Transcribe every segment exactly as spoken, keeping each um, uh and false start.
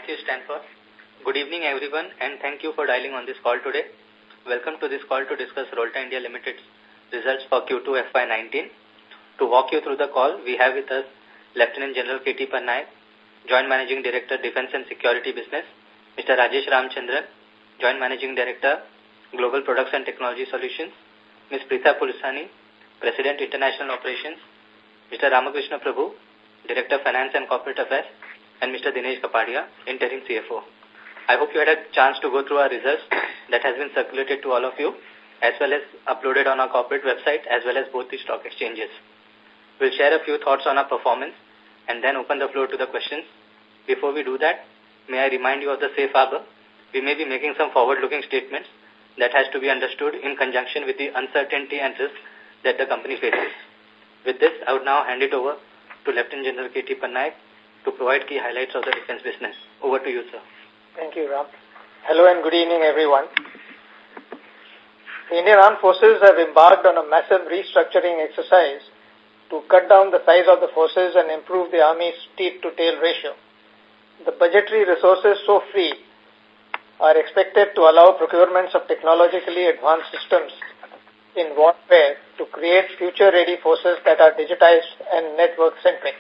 Thank you, Stanford. Good evening, everyone, and thank you for dialing on this call today. Welcome to this call to discuss Rolta India Limited's results for Q two F Y nineteen. To walk you through the call, we have with us Lieutenant General K T Pannaik, Joint Managing Director, Defence and Security Business, Mister Rajesh Ramchandran, Joint Managing Director, Global Products and Technology Solutions, Miz Preetha Pulusani, President, International Operations, Mister Ramakrishna Prabhu, Director, Finance and Corporate Affairs, and Mister Dinesh Kapadia, Interim C F O. I hope you had a chance to go through our results that has been circulated to all of you, as well as uploaded on our corporate website, as well as both the stock exchanges. We'll share a few thoughts on our performance and then open the floor to the questions. Before we do that, may I remind you of the safe harbor. We may be making some forward-looking statements that has to be understood in conjunction with the uncertainty and risk that the company faces. With this, I would now hand it over to Lieutenant General K T Pannaik to provide key highlights of the defense business. Over to you, sir. Thank you, Ram. Hello and good evening, everyone. The Indian Armed Forces have embarked on a massive restructuring exercise to cut down the size of the forces and improve the Army's teeth-to-tail ratio. The budgetary resources so free are expected to allow procurements of technologically advanced systems in warfare to create future-ready forces that are digitized and network-centric.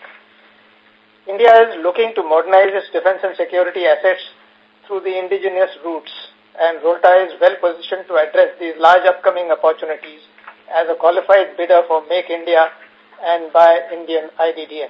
India is looking to modernize its defense and security assets through the indigenous routes, and Rolta is well positioned to address these large upcoming opportunities as a qualified bidder for Make India and Buy Indian I D D M,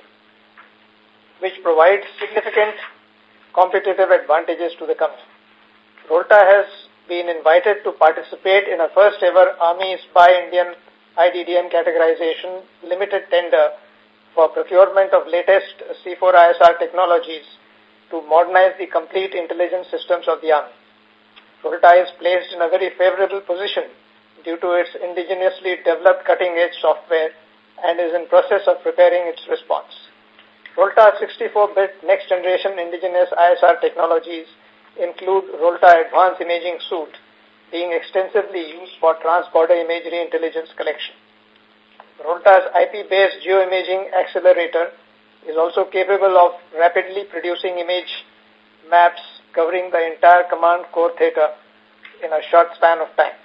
which provides significant competitive advantages to the company. Rolta has been invited to participate in a first ever Army's Buy Indian I D D M categorization limited tender for procurement of latest C four I S R technologies to modernize the complete intelligence systems of the Army. Rolta is placed in a very favorable position due to its indigenously developed cutting-edge software and is in process of preparing its response. Rolta's sixty-four bit next-generation indigenous I S R technologies include Rolta Advanced Imaging Suite, being extensively used for trans-border imagery intelligence collection. Rolta's I P-based geoimaging accelerator is also capable of rapidly producing image maps covering the entire command core theater in a short span of time.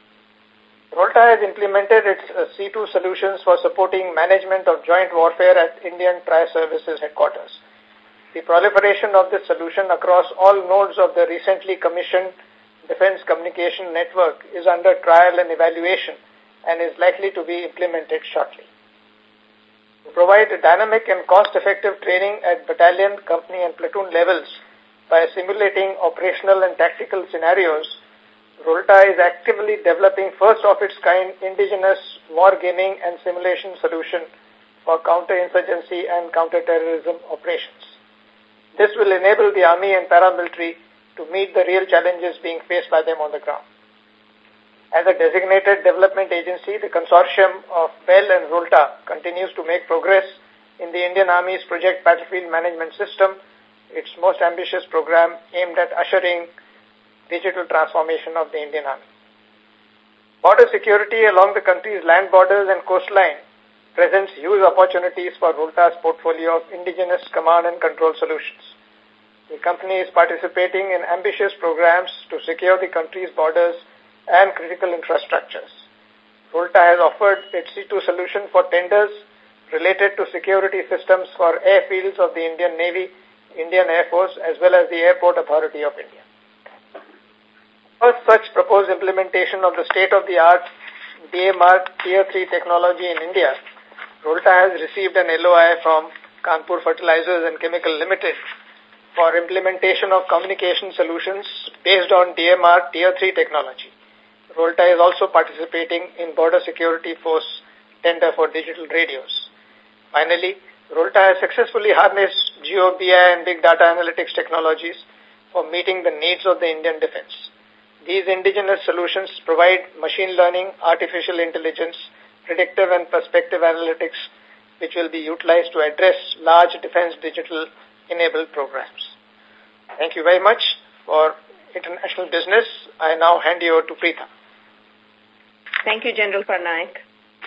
Rolta has implemented its uh, C two solutions for supporting management of joint warfare at Indian Tri-Services headquarters. The proliferation of this solution across all nodes of the recently commissioned Defense Communication Network is under trial and evaluation and is likely to be implemented shortly. To provide dynamic and cost-effective training at battalion, company and platoon levels by simulating operational and tactical scenarios, Rolta is actively developing first-of-its-kind indigenous wargaming and simulation solution for counterinsurgency and counterterrorism operations. This will enable the Army and paramilitary to meet the real challenges being faced by them on the ground. As a designated development agency, the consortium of BEL and Rolta continues to make progress in the Indian Army's Project Battlefield Management System, its most ambitious program aimed at ushering digital transformation of the Indian Army. Border security along the country's land borders and coastline presents huge opportunities for Rolta's portfolio of indigenous command and control solutions. The company is participating in ambitious programs to secure the country's borders and critical infrastructures. Rolta has offered its C two solution for tenders related to security systems for airfields of the Indian Navy, Indian Air Force, as well as the Airport Authority of India. First such proposed implementation of the state-of-the-art D M R Tier three technology in India, Rolta has received an L O I from Kanpur Fertilizers and Chemical Limited for implementation of communication solutions based on D M R Tier three technology. Rolta is also participating in Border Security Force tender for digital radios. Finally, Rolta has successfully harnessed Geo B I and Big Data Analytics technologies for meeting the needs of the Indian defense. These indigenous solutions provide machine learning, artificial intelligence, predictive and prospective analytics, which will be utilized to address large defense digital enabled programs. Thank you very much for international business. I now hand you over to Preetha. Thank you, General Pannaik.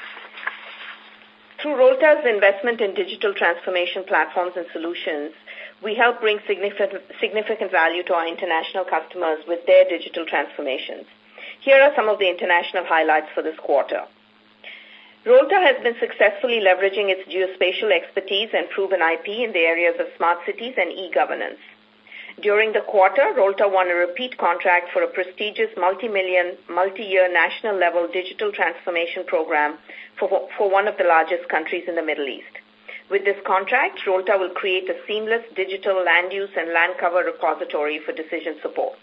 Through Rolta's investment in digital transformation platforms and solutions, we help bring significant, significant value to our international customers with their digital transformations. Here are some of the international highlights for this quarter. Rolta has been successfully leveraging its geospatial expertise and proven I P in the areas of smart cities and e-governance. During the quarter, Rolta won a repeat contract for a prestigious multi-million, multi-year national-level digital transformation program for, for one of the largest countries in the Middle East. With this contract, Rolta will create a seamless digital land use and land cover repository for decision support.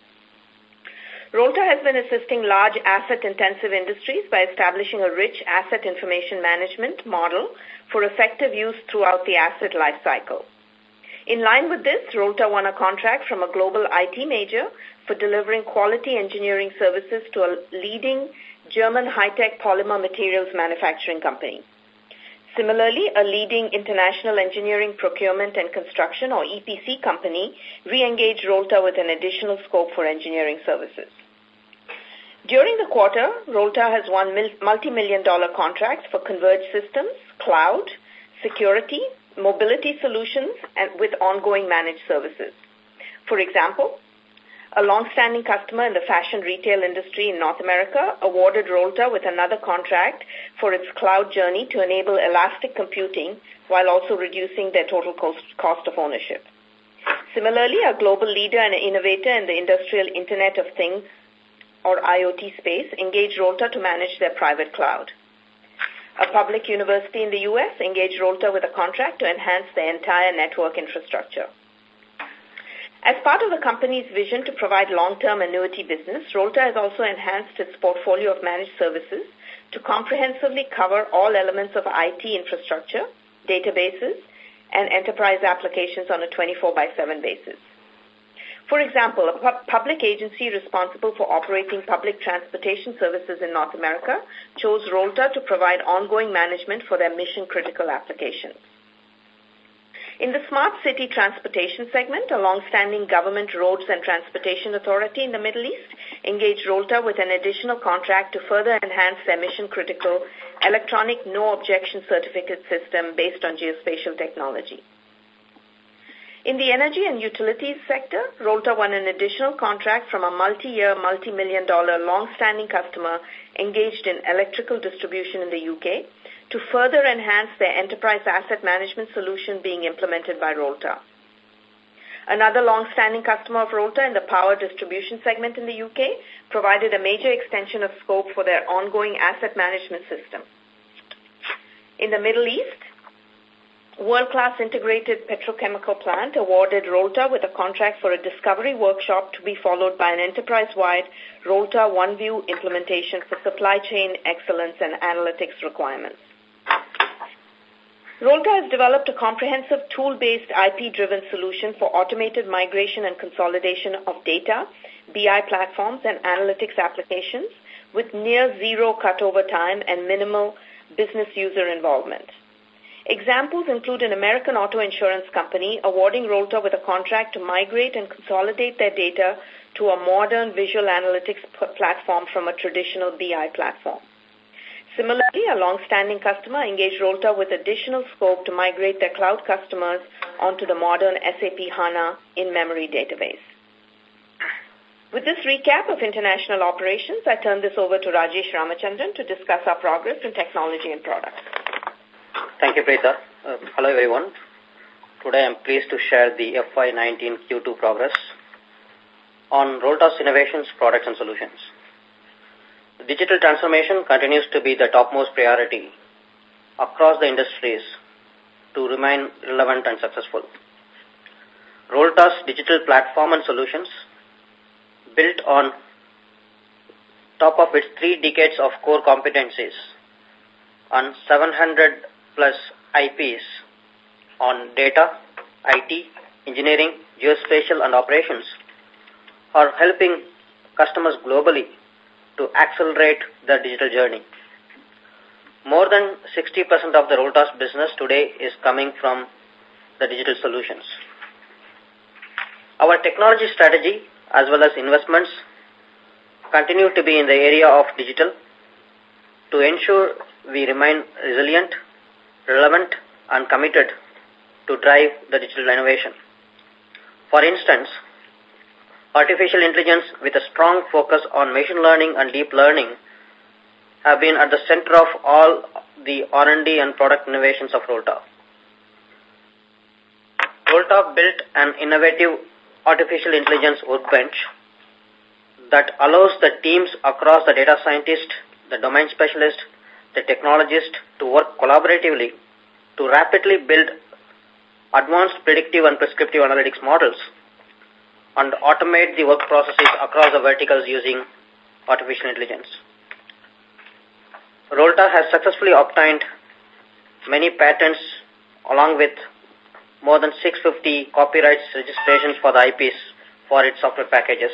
Rolta has been assisting large asset-intensive industries by establishing a rich asset information management model for effective use throughout the asset lifecycle. In line with this, Rolta won a contract from a global I T major for delivering quality engineering services to a leading German high-tech polymer materials manufacturing company. Similarly, a leading international engineering procurement and construction or E P C company re-engaged Rolta with an additional scope for engineering services. During the quarter, Rolta has won multi-million dollar contracts for converged systems, cloud, security, mobility solutions, and with ongoing managed services. For example, a long-standing customer in the fashion retail industry in North America awarded Rolta with another contract for its cloud journey to enable elastic computing while also reducing their total cost, cost of ownership. Similarly, a global leader and innovator in the industrial Internet of Things or I O T space engaged Rolta to manage their private cloud. A public university in the U S engaged Rolta with a contract to enhance their entire network infrastructure. As part of the company's vision to provide long-term annuity business, Rolta has also enhanced its portfolio of managed services to comprehensively cover all elements of I T infrastructure, databases, and enterprise applications on a twenty-four by seven basis. For example, a pu- public agency responsible for operating public transportation services in North America chose Rolta to provide ongoing management for their mission-critical applications. In the Smart City Transportation segment, a long-standing government roads and transportation authority in the Middle East engaged Rolta with an additional contract to further enhance their mission-critical electronic no-objection certificate system based on geospatial technology. In the energy and utilities sector, Rolta won an additional contract from a multi-year, multi-million dollar long-standing customer engaged in electrical distribution in the U K to further enhance their enterprise asset management solution being implemented by Rolta. Another long-standing customer of Rolta in the power distribution segment in the U K provided a major extension of scope for their ongoing asset management system. In the Middle East, world-class integrated petrochemical plant awarded Rolta with a contract for a discovery workshop to be followed by an enterprise-wide Rolta OneView implementation for supply chain excellence and analytics requirements. Rolta has developed a comprehensive tool-based I P-driven solution for automated migration and consolidation of data, B I platforms, and analytics applications with near zero cutover time and minimal business user involvement. Examples include an American auto insurance company awarding Rolta with a contract to migrate and consolidate their data to a modern visual analytics p- platform from a traditional B I platform. Similarly, a long-standing customer engaged Rolta with additional scope to migrate their cloud customers onto the modern S A P HANA in-memory database. With this recap of international operations, I turn this over to Rajesh Ramachandran to discuss our progress in technology and products. Thank you, Preeta. Uh, hello, everyone. Today, I am pleased to share the F Y nineteen Q two progress on Rolta's innovations, products, and solutions. Digital transformation continues to be the topmost priority across the industries to remain relevant and successful. Rolta's digital platform and solutions, built on top of its three decades of core competencies and seven hundred plus I Ps on data, I T, engineering, geospatial, and operations, are helping customers globally to accelerate their digital journey. More than sixty percent of the Rolta's business today is coming from the digital solutions. Our technology strategy as well as investments continue to be in the area of digital to ensure we remain resilient, relevant, and committed to drive the digital innovation. For instance, artificial intelligence with a strong focus on machine learning and deep learning have been at the center of all the R and D and product innovations of Rolta. Rolta built an innovative artificial intelligence workbench that allows the teams across the data scientist, the domain specialist, the technologist to work collaboratively to rapidly build advanced predictive and prescriptive analytics models and automate the work processes across the verticals using artificial intelligence. Rolta has successfully obtained many patents along with more than six hundred fifty copyrights registrations for the I Ps for its software packages.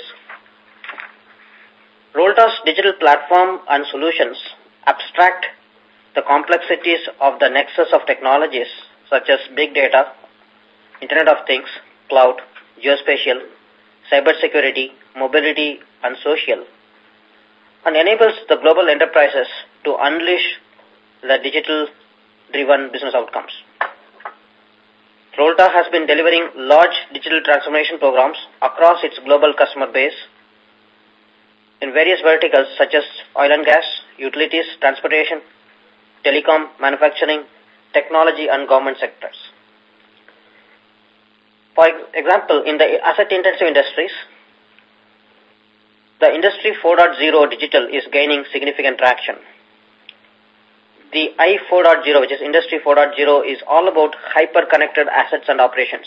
Rolta's digital platform and solutions abstract the complexities of the nexus of technologies such as big data, Internet of Things, cloud, geospatial, cybersecurity, mobility, and social, and enables the global enterprises to unleash the digital-driven business outcomes. Rolta has been delivering large digital transformation programs across its global customer base in various verticals such as oil and gas, utilities, transportation, telecom, manufacturing, technology, and government sectors. For example, in the asset-intensive industries, the Industry four point oh digital is gaining significant traction. The I four point oh, which is Industry four point oh, is all about hyper-connected assets and operations.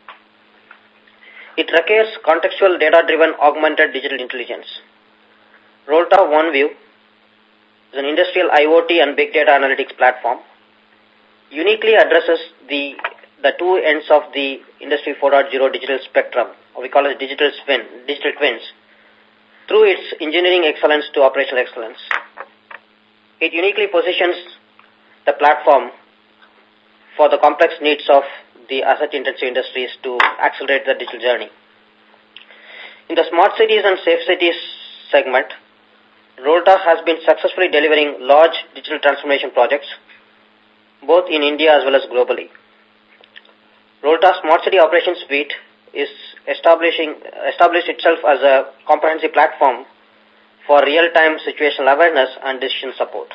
It requires contextual data-driven augmented digital intelligence. Rolta OneView is an industrial IoT and big data analytics platform, uniquely addresses the the two ends of the Industry four point oh digital spectrum, or we call it digital twin, digital twins, through its engineering excellence to operational excellence. It uniquely positions the platform for the complex needs of the asset-intensive industries to accelerate the digital journey. In the smart cities and safe cities segment, Rolta has been successfully delivering large digital transformation projects, both in India as well as globally. Rolta Smart City Operations Suite is establishing established itself as a comprehensive platform for real-time situational awareness and decision support.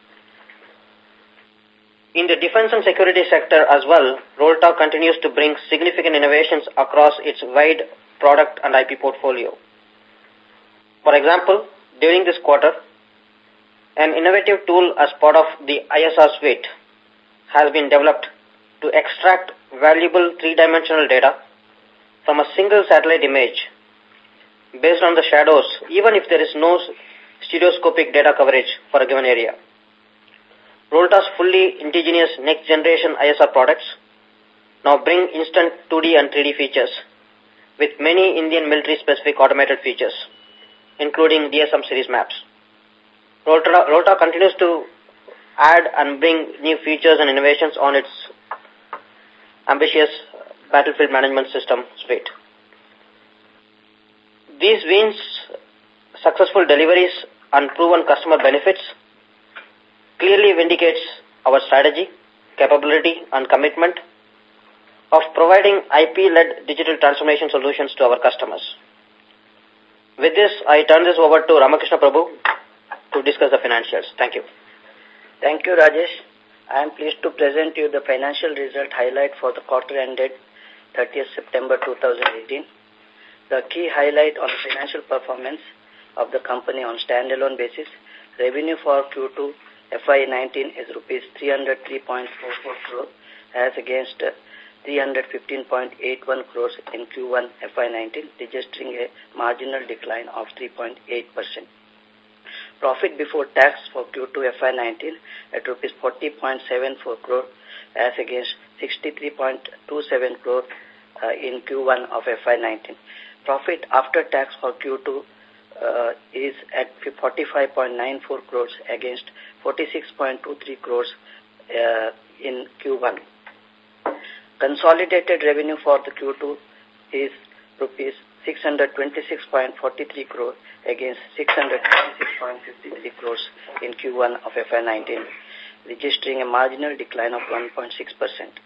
In the defense and security sector as well, Rolta continues to bring significant innovations across its wide product and I P portfolio. For example, during this quarter, an innovative tool as part of the I S R suite has been developed to extract valuable three-dimensional data from a single satellite image based on the shadows, even if there is no stereoscopic data coverage for a given area. Rolta's fully indigenous next-generation I S R products now bring instant two D and three D features with many Indian military-specific automated features, including D S M series maps. Rolta, Rolta continues to add and bring new features and innovations on its ambitious battlefield management system suite. These wins, successful deliveries, and proven customer benefits clearly vindicates our strategy, capability, and commitment of providing I P-led digital transformation solutions to our customers. With this, I turn this over to Ramakrishna Prabhu to discuss the financials. Thank you. Thank you, Rajesh. I am pleased to present you the financial result highlight for the quarter ended thirtieth September two thousand eighteen. The key highlight on the financial performance of the company on standalone basis, revenue for Q two F Y nineteen is rupees three hundred three point four four crore as against three hundred fifteen point eight one crores in Q one F Y nineteen, registering a marginal decline of three point eight percent. Profit before tax for Q two F Y nineteen at rupees forty point seven four crore as against sixty-three point two seven crore uh, in Q one of F Y nineteen. Profit after tax for Q two uh, is at forty-five point nine four crores against forty-six point two three crores uh, in Q one. Consolidated revenue for the Q two is rupees six hundred twenty-six point four three crore against six hundred twenty-six point five three crores in Q one of F Y nineteen, registering a marginal decline of one point six percent.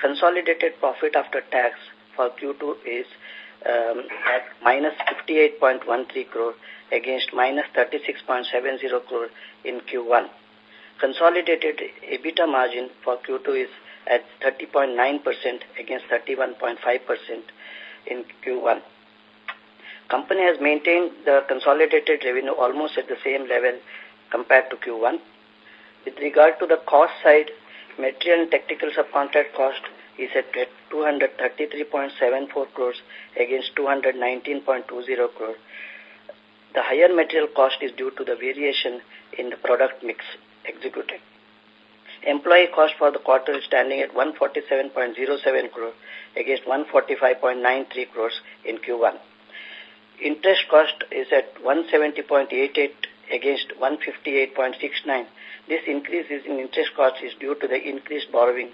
Consolidated profit after tax for Q two is um, at minus fifty-eight point one three crore against minus thirty-six point seven zero crore in Q one. Consolidated EBITDA margin for Q two is at thirty point nine percent against thirty-one point five percent in Q one. Company has maintained the consolidated revenue almost at the same level compared to Q one. With regard to the cost side, material and technical subcontract cost is at two hundred thirty-three point seven four crores against two hundred nineteen point two zero crore. The higher material cost is due to the variation in the product mix executed. Employee cost for the quarter is standing at one hundred forty-seven point zero seven crore against one hundred forty-five point nine three crores in Q one. Interest cost is at one hundred seventy point eight eight against one hundred fifty-eight point six nine. This increase in interest cost is due to the increased borrowing.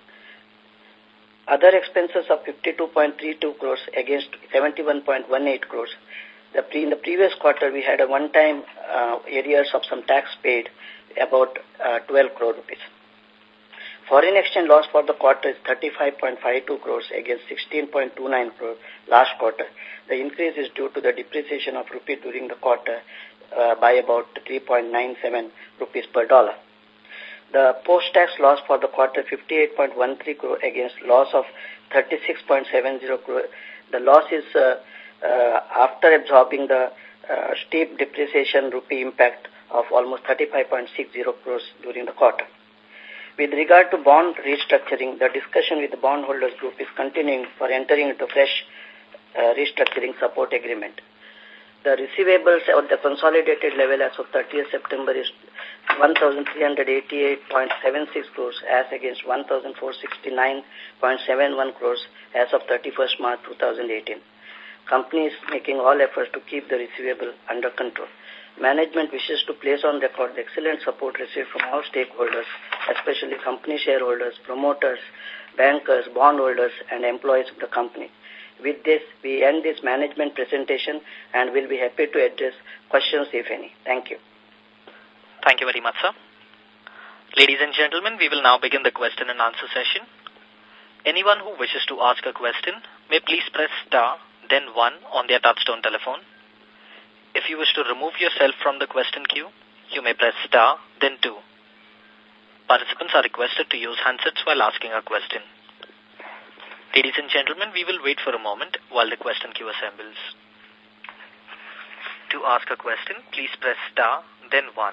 Other expenses of fifty-two point three two crores against seventy-one point one eight crores. The pre, in the previous quarter, we had a one-time uh, arrears of some tax paid, about uh, twelve crore rupees. Foreign exchange loss for the quarter is thirty-five point five two crores against sixteen point two nine crore last quarter. The increase is due to the depreciation of rupee during the quarter uh, by about three point nine seven rupees per dollar. The post-tax loss for the quarter fifty-eight point one three crore against loss of thirty-six point seven zero crore. The loss is uh, uh, after absorbing the uh, steep depreciation rupee impact of almost thirty-five point six zero crores during the quarter. With regard to bond restructuring, the discussion with the bondholders group is continuing for entering into fresh uh, restructuring support agreement. The receivables at the consolidated level as of thirtieth September is one thousand three hundred eighty-eight point seven six crores as against one thousand four hundred sixty-nine point seven one crores as of thirty-first March two thousand eighteen. Company is making all efforts to keep the receivable under control. Management wishes to place on record the excellent support received from all stakeholders, especially company shareholders, promoters, bankers, bondholders, and employees of the company. With this, we end this management presentation and will be happy to address questions, if any. Thank you. Thank you very much, sir. Ladies and gentlemen, we will now begin the question and answer session. Anyone who wishes to ask a question may please press star, then one on their touchtone telephone. If you wish to remove yourself from the question queue, you may press star, then two. Participants are requested to use handsets while asking a question. Ladies and gentlemen, we will wait for a moment while the question queue assembles. To ask a question, please press star, then one.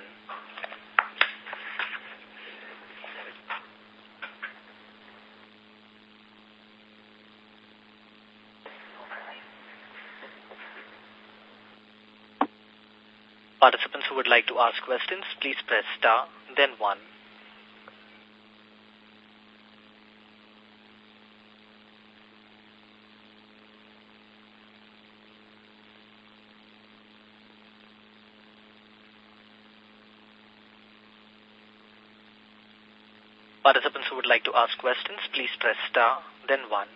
Participants who would like to ask questions, please press star, then one. Participants who would like to ask questions, please press star, then one.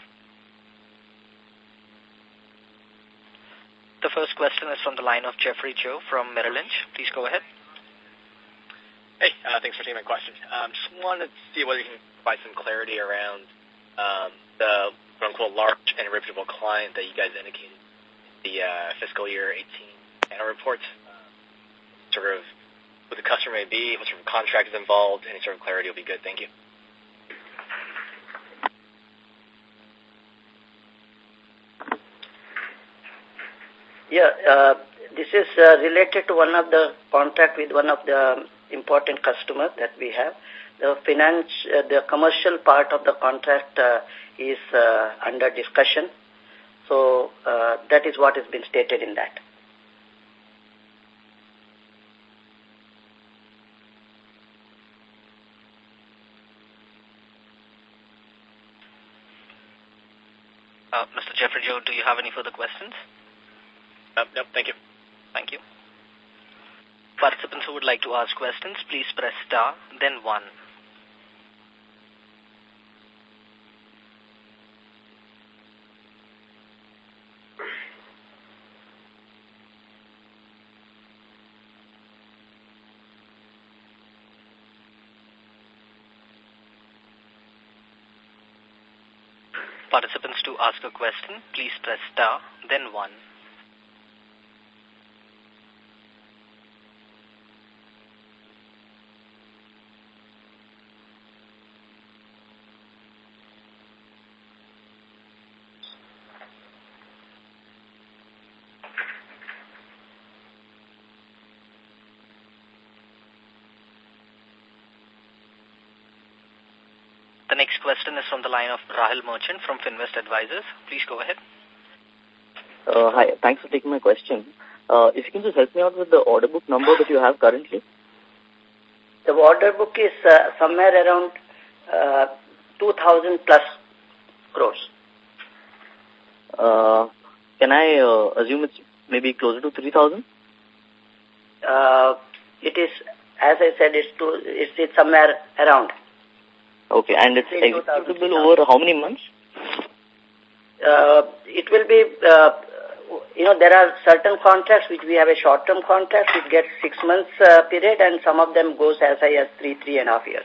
The first question is from the line of Jeffrey Joe from Merrill Lynch. Please go ahead. Hey, uh, thanks for taking my question. Um, just wanted to see whether you can provide some clarity around um, the quote-unquote large and reputable client that you guys indicated in the uh, fiscal year eighteen annual reports. Uh, sort of who the customer may be, what sort of contract is involved, any sort of clarity will be good. Thank you. Yeah, uh, this is uh, related to one of the contract with one of the important customers that we have. The finance, uh, the commercial part of the contract uh, is uh, under discussion. So uh, that is what has been stated in that. Uh, Mister Jeffrey Joe, do you have any further questions? Uh, no, thank you. Thank you. Participants who would like to ask questions, please press star, then one. wishes to ask a question, please press star, then one. The next question is from the line of Rahul Merchant from Finvest Advisors. Please go ahead. Uh, hi, thanks for taking my question. Uh, if you can just help me out with the order book number that you have currently. The order book is uh, somewhere around uh, two thousand plus crores. Uh, can I uh, assume it's maybe closer to three thousand? Uh, it is, as I said, it's, to, it's, it's somewhere around. Okay, and it's executable over how many months? Uh, it will be, uh, you know, there are certain contracts which we have a short-term contract which gets six months uh, period, and some of them goes as high as three, three and a half years.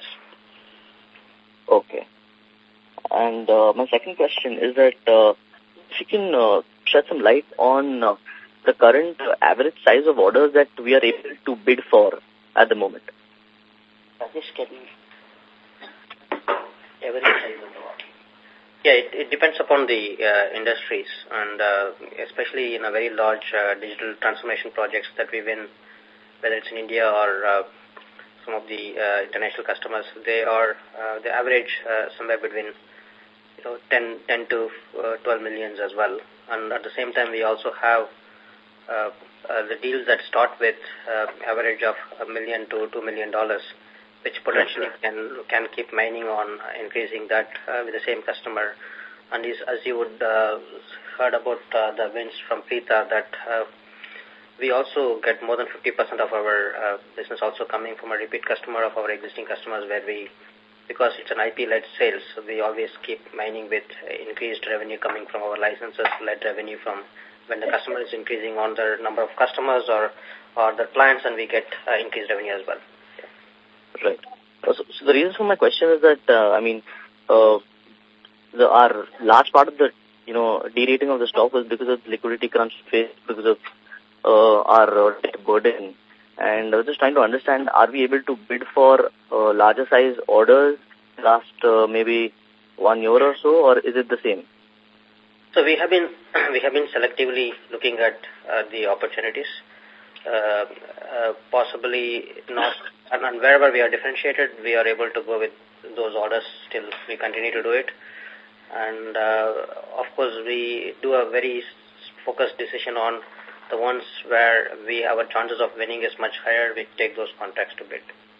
Okay. And uh, my second question is that uh, if you can uh, shed some light on uh, the current uh, average size of orders that we are able to bid for at the moment. Rajesh, can you... Average size of the order? Yeah, it, it depends upon the uh, industries, and uh, especially in a very large uh, digital transformation projects that we win, whether it's in India or uh, some of the uh, international customers, they are uh, the average uh, somewhere between you know ten, ten to twelve millions as well. And at the same time, we also have uh, uh, the deals that start with uh, average of a million to two million dollars, which potentially can can keep mining on increasing that uh, with the same customer. And is, as you would uh, heard about uh, the wins from Pita, that uh, we also get more than fifty percent of our uh, business also coming from a repeat customer of our existing customers, where we, because it's an I P-led sales, so we always keep mining with increased revenue coming from our licenses-led revenue from when the customer is increasing on their number of customers or, or their clients, and we get uh, increased revenue as well. Right. So, so the reason for my question is that, uh, I mean, uh, the, our large part of the, you know, derating of the stock was because of liquidity crunch faced because of uh, our uh, debt burden. And I was just trying to understand, are we able to bid for uh, larger size orders last uh, maybe one year or so, or is it the same? So we have been we have been selectively looking at uh, the opportunities. Uh, uh, possibly not, and, and wherever we are differentiated, we are able to go with those orders. Still, we continue to do it, and uh, of course, we do a very focused decision on the ones where we our chances of winning is much higher. We take those contracts to bid.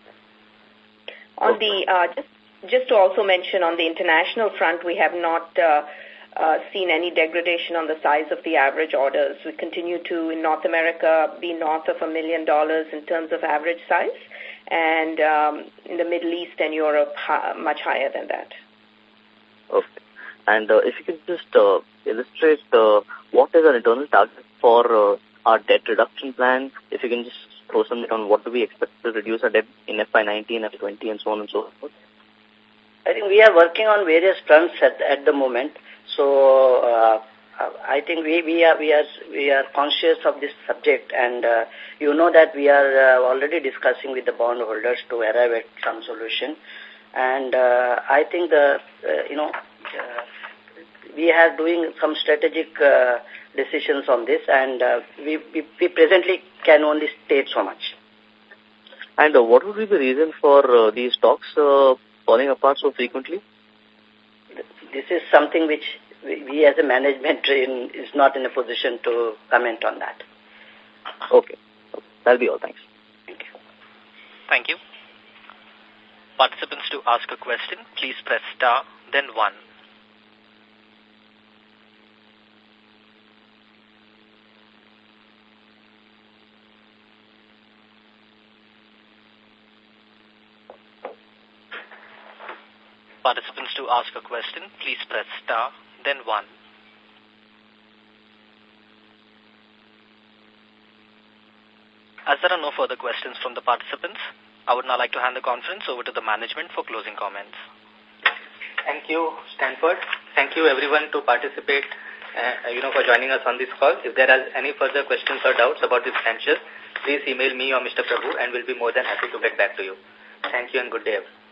On the uh, just just to also mention, on the international front, we have not uh, Uh, seen any degradation on the size of the average orders. We continue to, in North America, be north of a million dollars in terms of average size, and um, in the Middle East and Europe, ha much higher than that. Okay. And uh, if you could just uh, illustrate uh, what is our internal target for uh, our debt reduction plan, if you can just throw some light on what do we expect to reduce our debt in F Y nineteen, F Y twenty, and so on and so forth. I think we are working on various fronts at, at the moment. So uh, I think we, we are we are we are conscious of this subject, and uh, you know that we are uh, already discussing with the bondholders to arrive at some solution. And uh, I think the uh, you know uh, we are doing some strategic uh, decisions on this, and uh, we, we we presently can only state so much. And uh, what would be the reason for uh, these stocks uh, falling apart so frequently? This is something which we, we as a management in, is not in a position to comment on that. Okay. That'll be all. Thanks. Thank you. Thank you. Participants, to ask a question, please press star, then one. Participants, to ask a question, please press star, then one. As there are no further questions from the participants, I would now like to hand the conference over to the management for closing comments. Thank you, Stanford. thank you everyone to participate, uh, you know, for joining us on this call. If there are any further questions or doubts about this financials, please email me or Mister Prabhu and we'll be more than happy to get back to you. Thank you and good day.